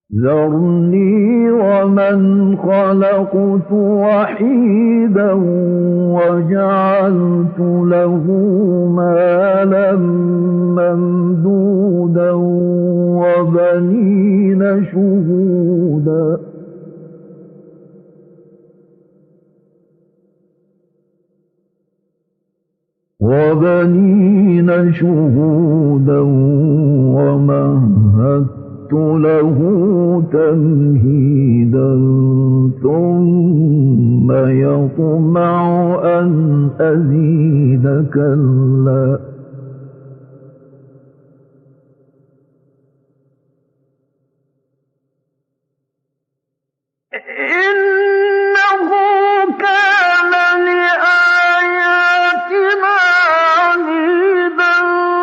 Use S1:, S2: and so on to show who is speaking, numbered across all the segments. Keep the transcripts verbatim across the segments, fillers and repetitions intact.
S1: ذرني ومن خلقت وحيدا وجعلت له مالا ممدودا وبنين شهودا وبنين شهودا ومهدت له تمهيدا ثم يطمع أن أزيد كلا إنه كان لآياتنا عنيدا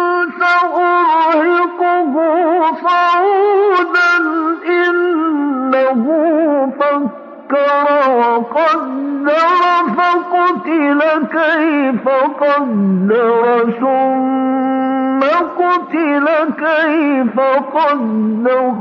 S1: سأرهقه صعودا إنه فكر وقدر فقتل كيف قدر ثم قتل كيف قدر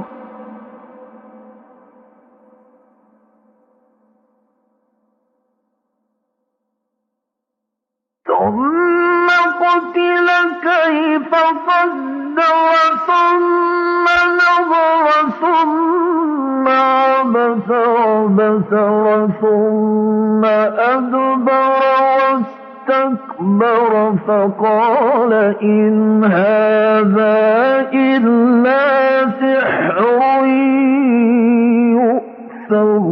S1: ثم قتل كيف قدر ثم نظر ثم عبس وبسر ثم أدبر واستكبر فقال إن هذا إلا سحر يؤثر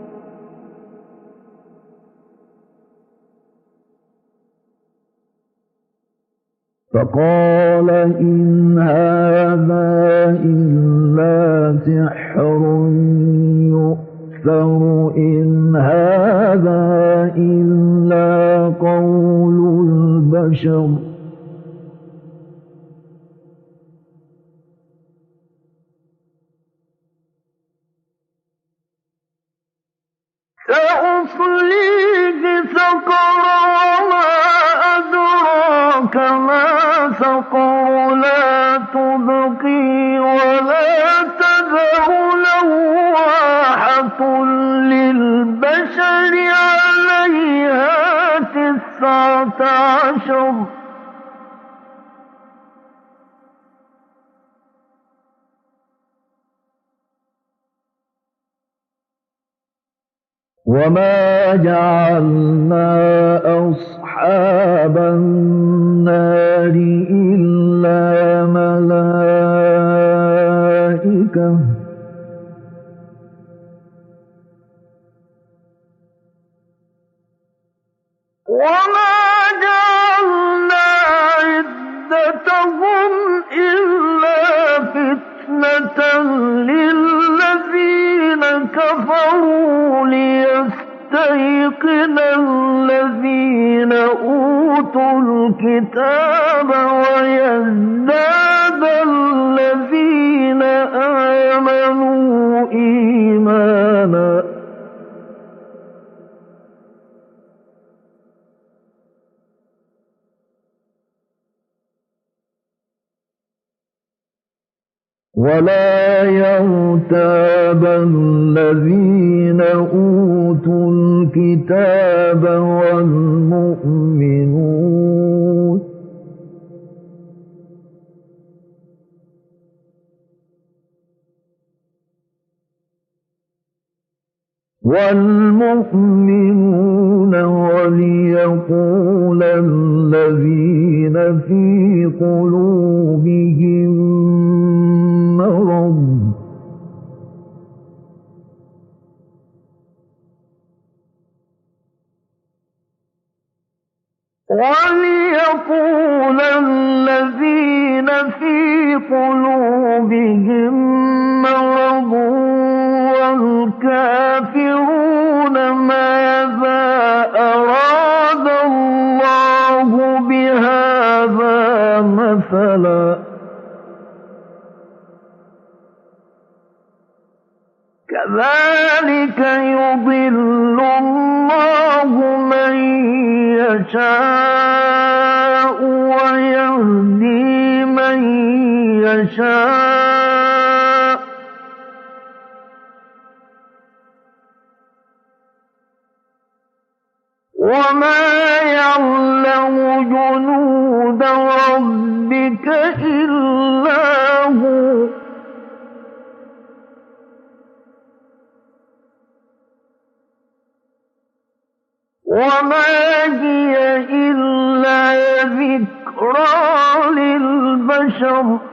S1: فقال إن هذا إلا سحر يؤثر إن هذا إلا قول البشر سأصليه سقر وما أدراك ما سقر لا تبقي ولا تذر لواحة للبشر عليها تسعة عشر وما جعلنا أصحاب النار إلا ملائكة وما جعلنا عدتهم إلا فتنة للذين كفروا ليستيقن الذين أوتوا الكتاب ويزداد الذين آمنوا إيمانا ولا يرتاب الذين أوتوا الكتاب والمؤمنون والمؤمنون وليقول الذين في قلوبهم مرض وليقول الذين في قلوبهم مرض والكافرون ماذا أراد الله بهذا مثلا كذلك يضل الله من يشاء ويهدي من يشاء وَمَا يَعْلَمُ جُنُودَ رَبِّكَ إِلَّا هُوَ وَمَا هِيَ إِلَّا ذِكْرَىٰ لِلْبَشَرِ